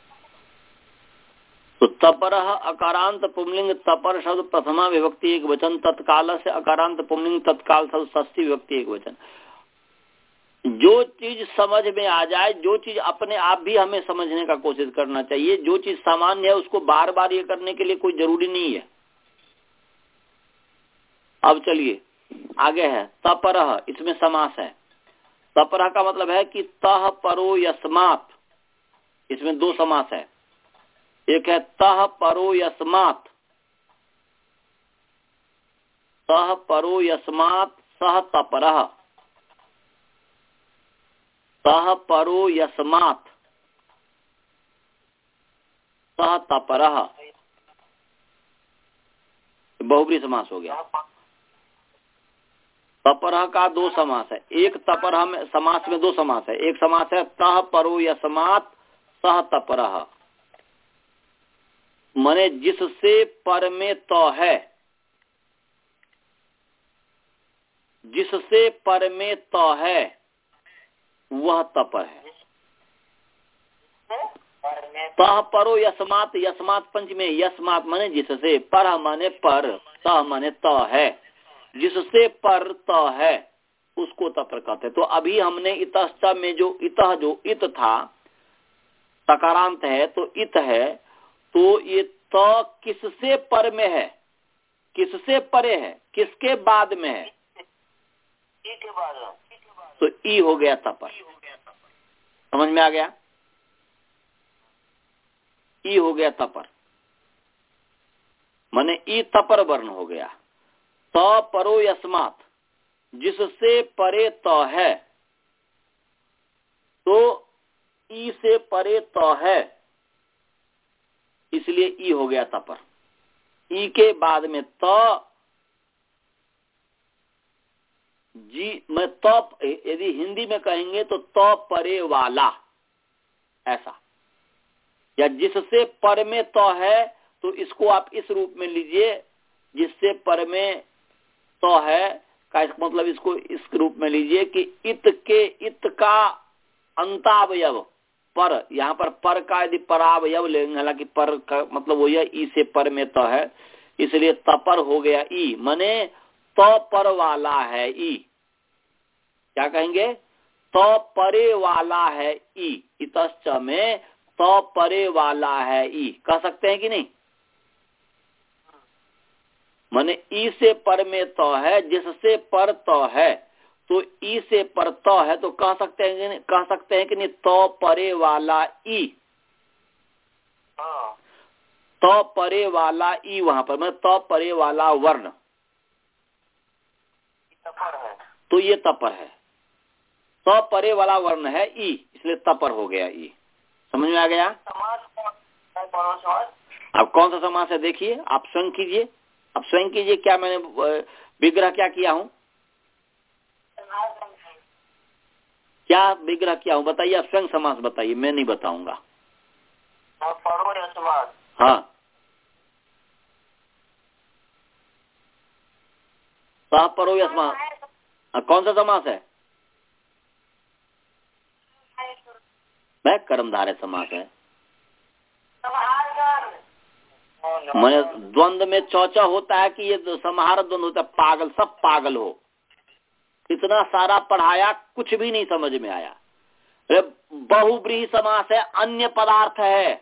तो तपरः अकारांत पुंलिंग तपर शब्द प्रथमा विभक्ति एक वचन, तत्काल से अकारांत पुंलिंग तत्काल शब्द षष्ठी विभक्ति एक वचन। जो चीज समझ में आ जाए, जो चीज अपने आप भी हमें समझने का कोशिश करना चाहिए। जो चीज सामान्य है उसको बार बार ये करने के लिए कोई जरूरी नहीं है। अब चलिए आगे है तपरः, इसमें समास है। तपरः का मतलब है कि तह परो यस्मात्, इसमें दो समास है। एक है तह परो यस्मात्, तह परो यस्मात् सह तपरः, तह परो यस्मात् सह तपरः, बहुब्री समास हो गया। तपरः का दो समास है। एक तपरः में समास में दो समास है। एक समास है तह परो यस्मात् सह तपरः, माने जिससे पर में तो है, जिससे पर में तो है वह तपर है। तह परो यस्मात्, यस्मात् पंच में यस्मात् माने जिससे, पर माने पर, तह माने तो है, जिससे पर तो है उसको तपर कहते। तो अभी हमने इतश्च में जो इतः जो इत था सकारांत है तो इत है, तो ये तो किससे पर में है, किससे परे है, किसके बाद में है, के बाद तो ई हो गया तपर। समझ में आ गया? ई हो गया तपर, माने ई तपर वर्ण हो गया। तो परो यस्मात्, जिससे परे तो है, तो ई से परे तो है, इसलिए ई हो गया तपर। ई के बाद में तो जी मैं तो, यदि हिंदी में कहेंगे तो तो परे वाला, ऐसा, या जिससे पर में तो है, तो इसको आप इस रूप में लीजिए, जिससे पर में तो है का मतलब इसको इस रूप में लीजिए कि इत के इत का अंतावयव पर, यहाँ पर पर का यदि परावयव लेंगे, हालांकि पर का मतलब वही है ई से पर में तो है, इसलिए तपर हो गया ई, माने तो पर वाला है ई। क्या कहेंगे? तो परे वाला है ई, इतश्च में तो परे वाला है ई, कह सकते हैं कि नहीं? माने ई से पर में तो है, जिससे पर तो है, तो ई से पर तो है, तो कह सकते हैं कह सकते हैं कि नहीं तो परे वाला ई, तो परे वाला ई, वहां पर मतलब तो परे वाला वर्ण, तो ये तपर है। तो परे वाला वर्ण है ई, इसलिए तपर हो गया ई। समझ में आ गया? अब कौन सा समास है देखिए, आप स्वयं कीजिए, आप स्वयं कीजिए। क्या मैंने विग्रह क्या किया हूं? क्या विग्रह क्या हूँ बताइए, आप स्वयं समास बताइए, मैं नहीं बताऊंगा। परो यशमास। हाँ, सह परो यशमास कौन सा समास है? वह कर्मधारय समास है। मैंने द्वंद्व में चौचा होता है कि ये समाहार द्वंद्व होता है, पागल सब पागल हो, इतना सारा पढ़ाया कुछ भी नहीं समझ में आया। अरे बहुब्रीहि समास है, अन्य पदार्थ है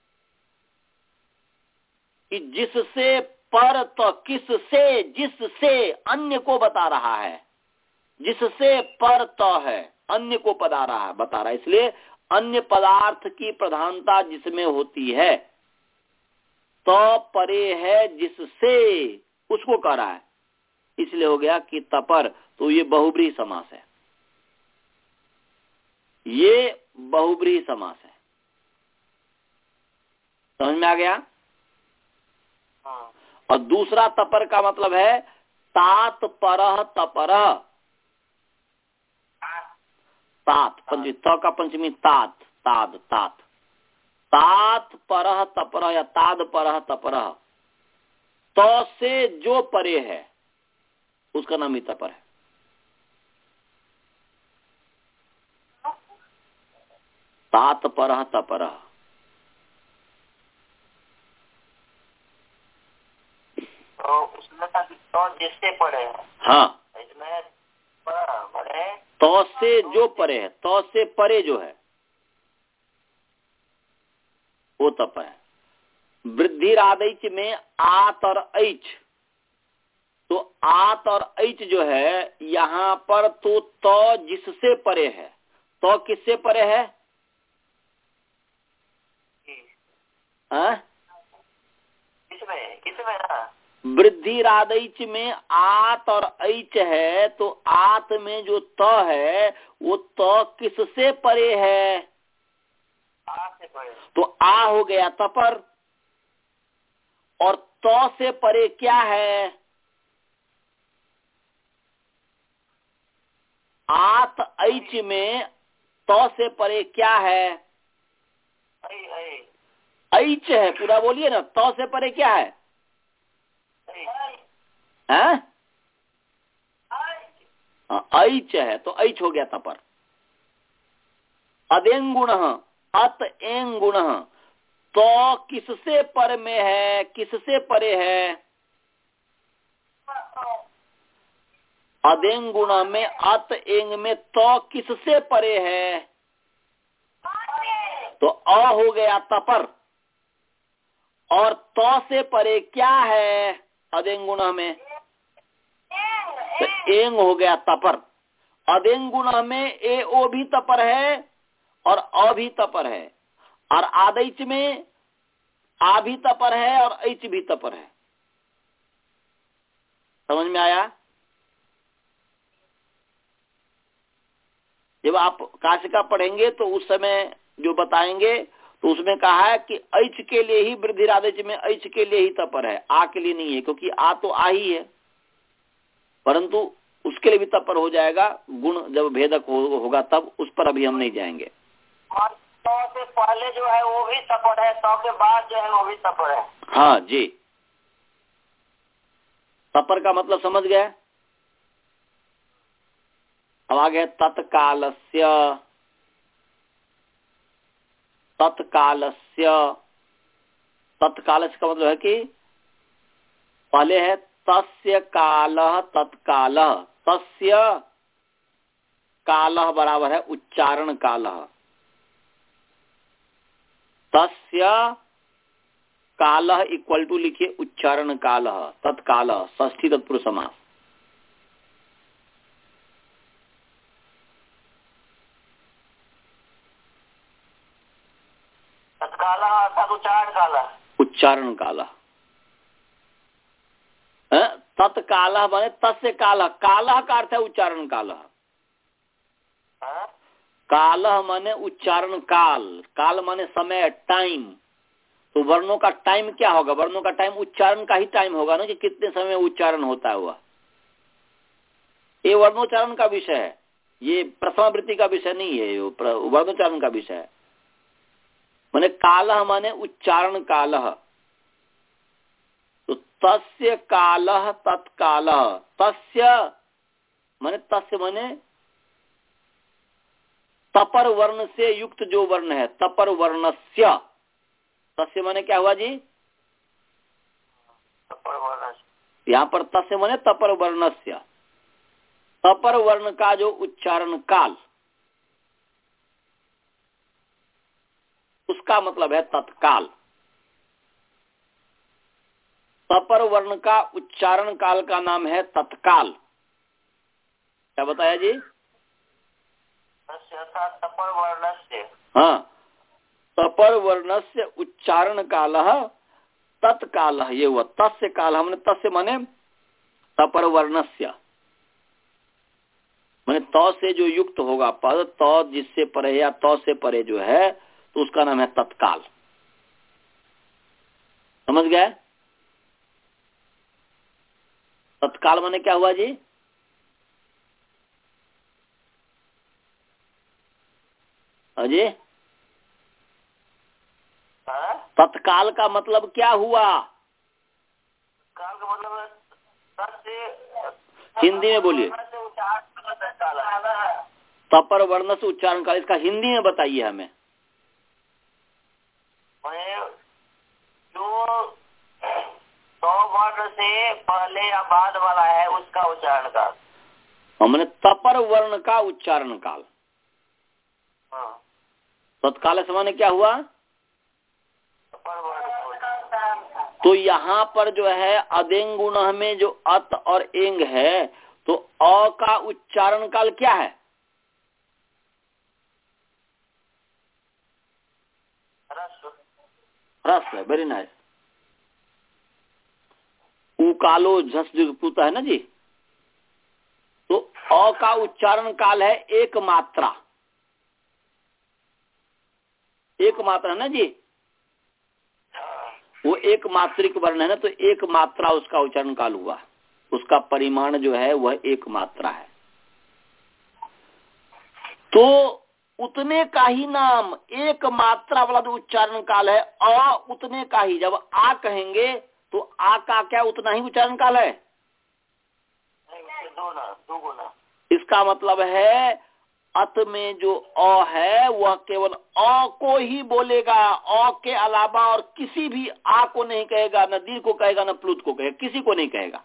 कि जिससे पर तो किससे, जिससे अन्य को बता रहा है, जिससे पर तो है अन्य को बता रहा है बता रहा है इसलिए अन्य पदार्थ की प्रधानता जिसमें होती है तो परे है जिससे, उसको कह रहा है, इसलिए हो गया कि तपर। तो ये बहुब्रीहि समास है, ये बहुब्रीहि समास है। समझ में आ गया? और दूसरा तपर का मतलब है तात परह तपरह, तात पंचमी, त का पंचमी तात, ताद तात, तात परह तपरह या ताद परह तपरह, तो से जो परे है उसका नाम ही तपर है। तात परह तपरह, तो उसमें था कि तो जिससे परे है। हाँ, इसमें परे तो से जो परे है, तो से परे जो है वो तप है। वृद्धि आदैच में आत और ऐच, तो आत और ऐच जो है यहाँ पर तो तो जिससे परे है, तो किससे परे है? हाँ? किसमें किसमें ना वृद्धि आदैच में आत और ऐच है, तो आत में जो त है वो त किससे परे है? आ से परे। तो आ हो गया तपर, और तो से परे क्या है? आत ऐच में तो से परे क्या है? ऐ ऐ ऐच है, पूरा बोलिए ना, तो से परे क्या है? हैं? ऐच है, तो ऐच हो गया तपर। अदेंगुण अत एंगुण, तो किससे पर में है, किससे परे है? अदेंगुण में अत एंग में तो किससे परे है? तो अ हो गया तपर, और तो से परे क्या है अदेंगुण में? तो एंग हो गया तपर। अदेंगुण में ए ओ भी तपर है और अ भी तपर है, और आदैच में आ भी तपर है और ऐच भी तपर है। समझ में आया? जब आप काशिका पढ़ेंगे तो उस समय जो बताएंगे तो उसमें कहा है कि ऐच के लिए ही वृद्धि आदेश में ऐच के लिए ही तपर है, आ के लिए नहीं है, क्योंकि आ तो आ ही है, परंतु उसके लिए भी तपर हो जाएगा गुण जब भेदक हो, होगा तब, उस पर अभी हम नहीं जाएंगे। तो से पहले जो है वो भी तपर है, तो के बाद जो है वो भी तपर है। हाँ जी, तपर का मतलब समझ गए? अब आगे तत्कालस्य, तत्कालस्य, तत्कालस्य का मतलब है कि पहले है तस्य कालः तत्कालः, तस्य कालः बराबर है उच्चारण कालः, तस्य कालः इक्वल टू लिखिए उच्चारण कालः, तत्कालः षष्ठी तत्पुरुष समास। तत्काला अर्थात उच्चारण काला, उच्चारण काला, तत्कालः माने तस्य कालः, कालः का अर्थ है उच्चारण कालः, कालः माने उच्चारण काल, काल माने समय टाइम, तो वर्णों का टाइम क्या होगा? वर्णों का टाइम उच्चारण का ही टाइम होगा ना, कि कितने समय उच्चारण होता है हुआ, ये वर्णोच्चारण का विषय है। ये प्रथमावृत्ति का विषय नहीं है, ये वर्णोच्चारण का विषय है। माने कालः माने उच्चारण कालः, तो तस्य कालः तत्कालः, तस्य माने तस्य माने तपर वर्ण से युक्त जो वर्ण है, तपर वर्णस्य, तस्य माने क्या हुआ जी? तपर वर्ण। यहाँ पर तस्य माने तपर वर्णस्य, तपर वर्ण का जो उच्चारण काल, उसका मतलब है तत्काल। तपर वर्ण का उच्चारण काल का नाम है तत्काल। क्या बताया जी? तपर वर्णस्य। हाँ, तपर वर्णस्य उच्चारण कालः तत्कालः, ये हुआ। तस्य काल हमने तस्य माने तपर वर्णस्य, माने त से जो युक्त होगा पद, त जिससे परे या त से परे जो है, तो उसका नाम है तत्काल। समझ गए? तत्काल माने क्या हुआ जी? अजय, तत्काल का मतलब क्या हुआ? काल का मतलब हिंदी में बोलिए। तपर वर्ण से उच्चारण काल, इसका हिंदी में बताइए हमें। जो सौ वर्ण से पहले या बाद वाला है उसका उच्चारण काल। हमने तपर वर्ण का उच्चारण काल। हाँ। तत्काल समाने क्या हुआ? तो यहाँ पर जो है अदेंग गुण में जो अत और एंग है, तो अ का उच्चारण काल क्या है? रस है। Very nice. उ कालो झस जो पूता है ना जी, तो अ का उच्चारण काल है एक मात्रा। एक मात्रा है ना जी, वो एक मात्रिक वर्ण है ना, तो एक मात्रा उसका उच्चारण काल हुआ। उसका परिमाण जो है वह एक मात्रा है। तो उतने का ही नाम एक मात्रा वाला जो उच्चारण काल है, अ उतने का ही। जब आ कहेंगे तो आ का क्या उतना ही उच्चारण काल है? दो ना, दो गुना। इसका मतलब है अत में जो अ है वह केवल अ को ही बोलेगा, अ के अलावा और किसी भी आ को नहीं कहेगा, न दीर्घ को कहेगा, न प्लुत को कहेगा, किसी को नहीं कहेगा।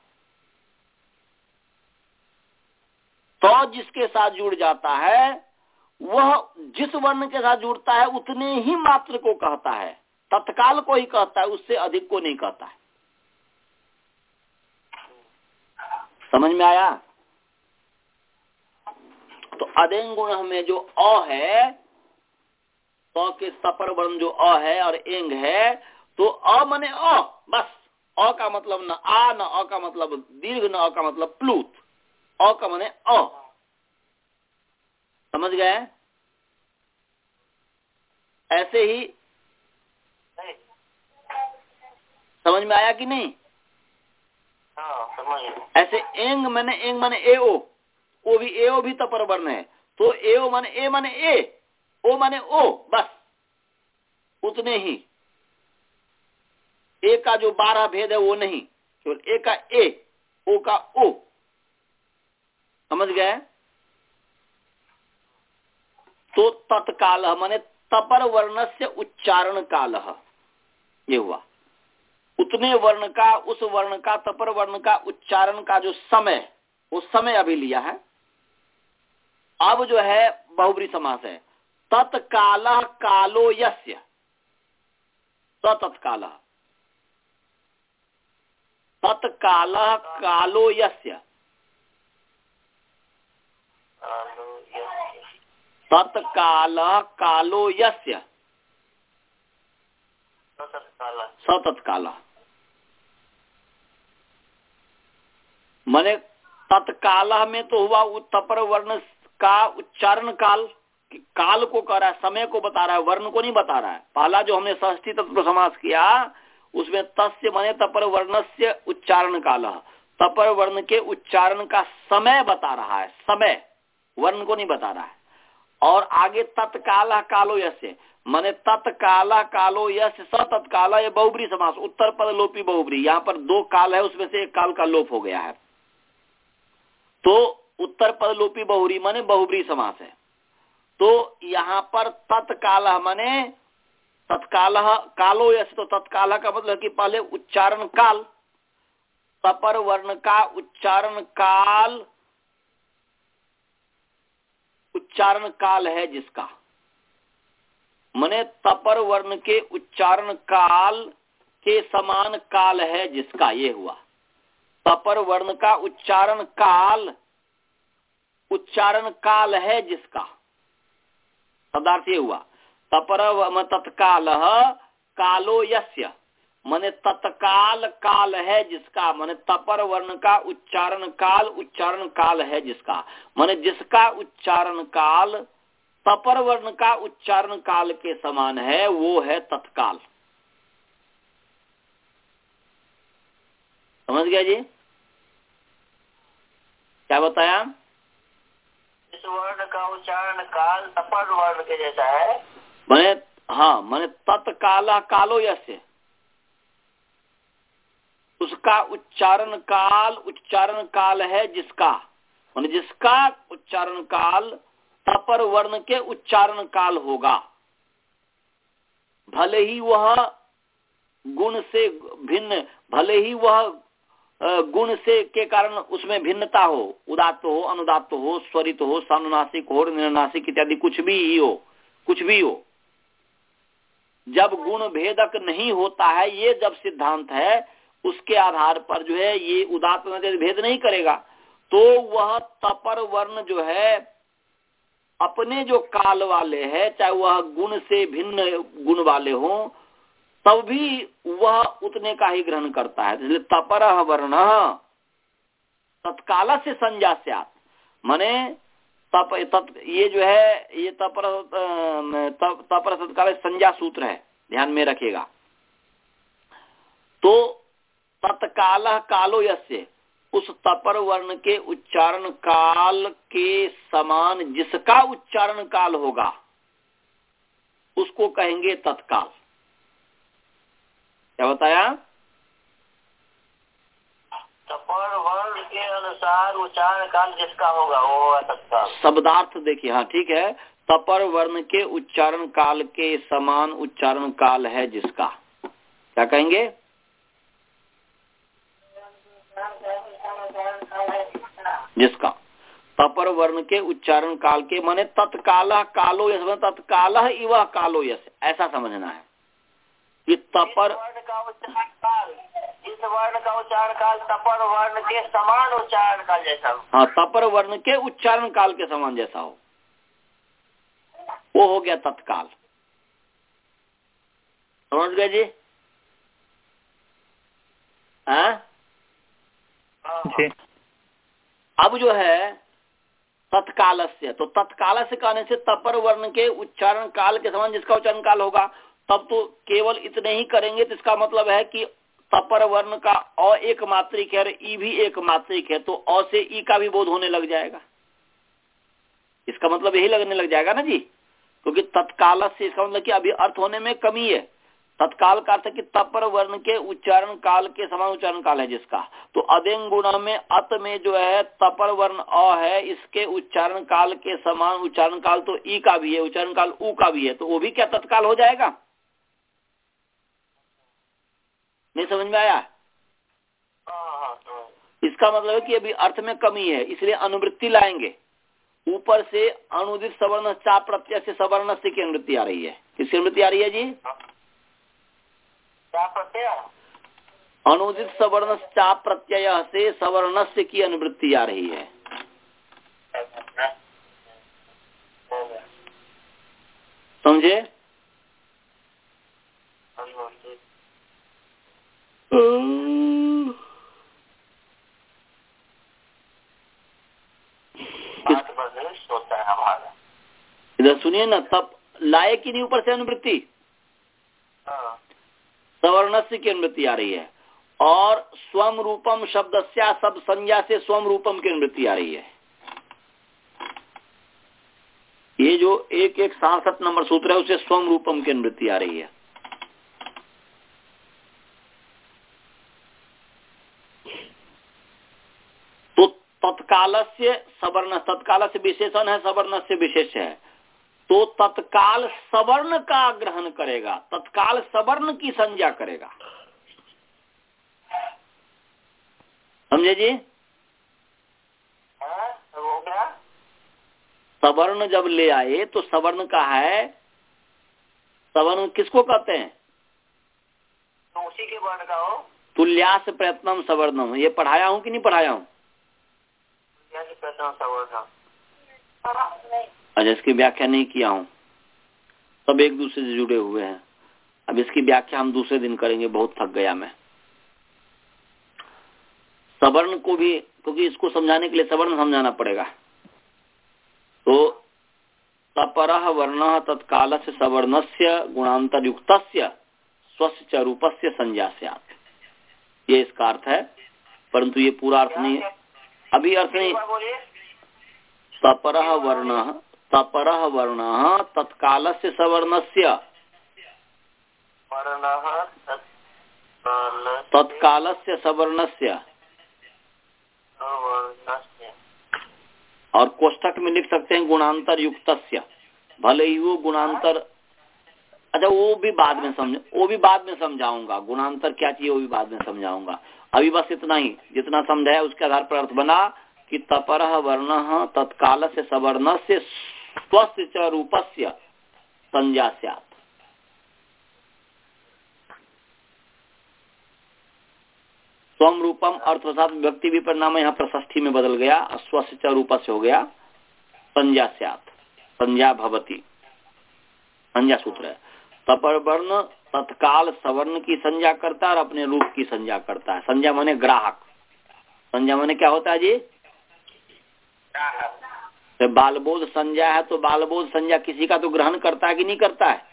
तो जिसके साथ जुड़ जाता है वह जिस वर्ण के साथ जुड़ता है उतने ही मात्र को कहता है, तत्काल को ही कहता है, उससे अधिक को नहीं कहता है। समझ में आया? तो अदेंग गुण में जो अ है, तो के सपर वर्ण जो अ है और एंग है, तो अ माने अ, बस। अ का मतलब न आ, न अ का मतलब दीर्घ, न अ का मतलब प्लुत। अ का माने अ। समझ गए? ऐसे ही समझ में आया कि नहीं? हाँ, समझ। ऐसे एंग माने एंग माने ए ओ, ओ भी ए ओ भी तपर वर्ण है, तो ए ओ माने ए माने ए, ओ माने ओ, बस उतने ही। ए का जो बारह भेद है वो नहीं, केवल ए का ए, ओ का ओ। समझ गए? तो तत्काल माने तपर वर्ण से उच्चारण काल, ये हुआ। उतने वर्ण का, उस वर्ण का, तपर वर्ण का उच्चारण का जो समय, वो समय अभी लिया है। अब जो है बहुब्री समास है। तत्काल कालो यस्य, तत्काल तत्काल कालो यस्य, तत्काल कालो यस्य, सतत्काल माने तत्काल में तो हुआ तपर वर्ण का उच्चारण काल, काल को कह रहा है, समय को बता रहा है, वर्ण को नहीं बता रहा है। पहला जो हमने षष्ठी तत्पुरुष समास किया उसमें तस्य माने तपर वर्णस्य उच्चारण काल, तपर वर्ण के उच्चारण का समय बता रहा है। समय वर्ण को नहीं बता रहा है। और आगे तत्काल कालो यस्य, माने तत्काल कालो यस्य स तत्काल, ये बहुब्री समास, उत्तर पद लोपी बहुब्री। यहाँ पर दो काल है, उसमें से एक काल का लोप हो गया है, तो उत्तर पद लोपी बहुब्री माने बहुब्री समास है। तो यहाँ पर तत्काल माने तत्काल कालो यस्य, तो तत्काल का मतलब कि पहले उच्चारण काल, तपर वर्ण का उच्चारण काल, उच्चारण काल है जिसका, माने तपर वर्ण के उच्चारण काल के समान काल है जिसका, ये हुआ। तपर वर्ण का उच्चारण काल, उच्चारण काल है जिसका, पदार्थ ये हुआ। तपर तत्काल कालो यस्य, माने तत्काल काल है जिसका, माने तपर वर्ण का उच्चारण काल, उच्चारण काल है जिसका, माने जिसका उच्चारण काल तपर वर्ण का उच्चारण काल के समान है, वो है तत्काल। समझ गया जी? क्या बताया? इस वर्ण का उच्चारण काल तपर वर्ण के जैसा है, माने हाँ, माने तत्काल कालो यस्य, उसका उच्चारण काल उच्चारण काल है जिसका, माने जिसका उच्चारण काल तपर वर्ण के उच्चारण काल होगा, भले ही वह गुण से भिन्न, भले ही वह गुण से के कारण उसमें भिन्नता हो, उदात्त हो, अनुदात्त हो, स्वरित हो, सानुनासिक हो, निर्नासिक इत्यादि कुछ भी ही हो, कुछ भी हो, जब गुण भेदक नहीं होता है, ये जब सिद्धांत है, उसके आधार पर जो है ये उदात्त भेद नहीं करेगा, तो वह तपर वर्ण जो है अपने जो काल वाले है, चाहे वह गुण से भिन्न गुण वाले हों, तब भी वह उतने का ही ग्रहण करता है। इसलिए तपर वर्ण तत्काल से संज्ञा स्यात्, माने तप तप ये जो है ये तपर तप, तपर तत्काल संज्ञा सूत्र है, ध्यान में रखिएगा। तो तत्काल कालो यस्य, उस तपर वर्ण के उच्चारण काल के समान जिसका उच्चारण काल होगा, उसको कहेंगे तत्काल। क्या बताया? तपर वर्ण के अनुसार उच्चारण काल जिसका होगा वो होगा तत्काल। शब्दार्थ देखिए, हाँ ठीक है, तपर वर्ण के उच्चारण काल के समान उच्चारण काल है जिसका, क्या कहेंगे? जिसका तपर वर्ण के उच्चारण काल के, माने तत्काल कालो यस, तत्काल इव कालो यस, ऐसा समझना है कि तपर वर्ण का उच्चारण काल, इस वर्ण का उच्चारण काल तपर वर्ण के समान उच्चारण काल जैसा हो। हाँ, तपर वर्ण के उच्चारण काल के समान जैसा हो, वो हो गया तत्काल। समझ गए जी? हाँ जी। अब जो है तत्काल से, तो तत्काल से कहने से तपर वर्ण के उच्चारण काल के समान जिसका उच्चारण काल होगा, तब तो केवल इतने ही करेंगे, तो इसका मतलब है कि तपर वर्ण का अ एक मात्रिक है और ई भी एक मात्रिक है, तो अ से ई का भी बोध होने लग जाएगा। इसका मतलब यही लगने लग जाएगा ना जी, क्योंकि तत्काल से इसका मतलब कि अभी अर्थ होने में कमी है। तत्काल का अर्थ कि तपर वर्ण के उच्चारण काल के समान उच्चारण काल है जिसका, तो अदेंग गुणा में अत में जो है तपर वर्ण अ है, इसके उच्चारण काल के समान उच्चारण काल तो ई का भी है, उच्चारण काल उ का भी है, तो वो भी क्या तत्काल हो जाएगा? नहीं समझ में आया? इसका मतलब है कि अभी अर्थ में कमी है, इसलिए अनुवृत्ति लाएंगे। ऊपर से अनुदित सवर्ण चा प्रत्यय से सवर्ण से की अनुवृत्ति आ रही है। किसकी अनुवृत्ति आ रही है जी? अनुदित सवर्ण चा प्रत्यय से सवर्ण से की अनुवृत्ति आ रही है। समझे? इधर सुनिए ना, तब लाए कि नहीं ऊपर से अनुवृत्ति, सवर्ण से की अनुवृत्ति आ रही है, और स्वम रूपम शब्द सब संज्ञा से स्वम रूपम की अनुवृत्ति आ रही है। ये जो एक एक सासठ नंबर सूत्र है उसे स्वम रूपम की अनुवृत्ति आ रही है। तो तत्काल से सवर्ण, तत्काल से विशेषण है, सवर्ण से विशेष है, तो तत्काल सवर्ण का ग्रहण करेगा, तत्काल सवर्ण की संज्ञा करेगा। समझे जी? हो गया। सवर्ण जब ले आए तो सवर्ण का है, सवर्ण किसको कहते हैं? तो उसी के वर्ण का हो। तुल्यास प्रयत्नम सवर्णम, ये पढ़ाया हूँ कि नहीं पढ़ाया हूँ? प्रयत्न सवर्णम। अच्छा, इसकी व्याख्या नहीं किया हूँ। सब एक दूसरे से जुड़े हुए हैं। अब इसकी व्याख्या हम दूसरे दिन करेंगे, बहुत थक गया मैं। सवर्ण को भी, क्योंकि इसको समझाने के लिए सवर्ण समझाना पड़ेगा। तो तपरः वर्णः तत्कालस्य सवर्णस्य गुणांतर युक्तस्य स्वस्य च रूपस्य संज्ञा स्यात्, ये इसका अर्थ है, परंतु ये पूरा अर्थ नहीं है, अभी अर्थ नहीं। तपरः वर्णः, तपरः वर्णः तत्कालस्य सवर्णस्य, तत्कालस्य सवर्णस्य, और कोष्ठक में लिख सकते हैं गुणांतर युक्तस्य, भले ही वो गुणांतर, अच्छा वो भी बाद में समझ, वो भी बाद में समझाऊंगा, गुणांतर क्या चाहिए वो भी बाद में समझाऊंगा। अभी बस इतना ही, जितना समझाया उसके आधार पर अर्थ बना कि तपरः वर्णः तत्कालस्य सवर्णस्य स्वस्य च रूपस्य संज्ञा स्यात्। स्वम रूपम अर्थात व्यक्ति विपरिणाम यहाँ प्रशस्ति में बदल गया, स्वस्य च रूपस्य हो गया संज्ञा स्यात्, संज्ञा भवति, संज्ञा सूत्र है। तपर वर्ण तत्काल सवर्ण की संज्ञा करता है और अपने रूप की संज्ञा करता है। संज्ञा माने ग्राहक, संज्ञा माने क्या होता है जी? तो बालबोध संज्ञा है, तो बालबोध संज्ञा किसी का तो ग्रहण करता है कि नहीं करता है?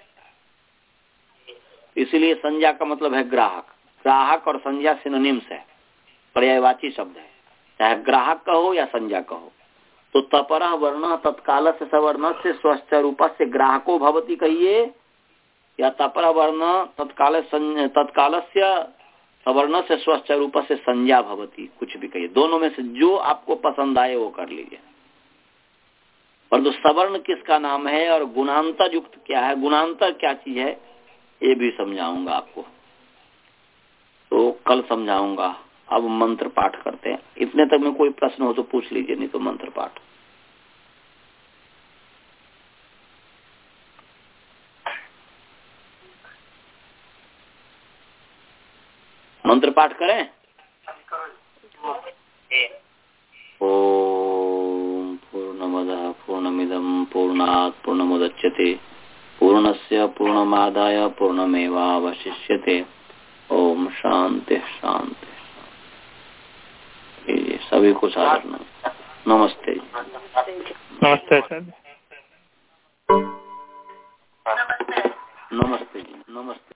इसीलिए संज्ञा का मतलब है ग्राहक। ग्राहक और संज्ञा सिनोनिम्स है, पर्यायवाची शब्द है, चाहे ग्राहक कहो या संज्ञा कहो। तो तपरः वर्ण तत्काल से सवर्ण से स्वस्थ रूप से ग्राहको भवती कहिए, या तपरः वर्ण तत्काल तत्काल से सवर्ण से स्वस्थ रूप से संज्ञा भवती, कुछ भी कहिए, दोनों में से जो आपको पसंद आए वो कर लीजिए। पर तो सवर्ण किसका नाम है और गुणांतर युक्त क्या है, गुणांतर क्या चीज है, ये भी समझाऊंगा आपको, तो कल समझाऊंगा। अब मंत्र पाठ करते हैं। इतने तक में कोई प्रश्न हो तो पूछ लीजिए, नहीं तो मंत्र पाठ। मंत्र पाठ करें। ओम पूर्णमदः पूर्णमिदं पूर्णात् पूर्णमुदच्यते पूर्णस्य पूर्णमादाय पूर्णमेवावशिष्यते। ओम शांति शांति। सभी को साधना। नमस्ते। नमस्ते सर। नमस्ते जी, नमस्ते।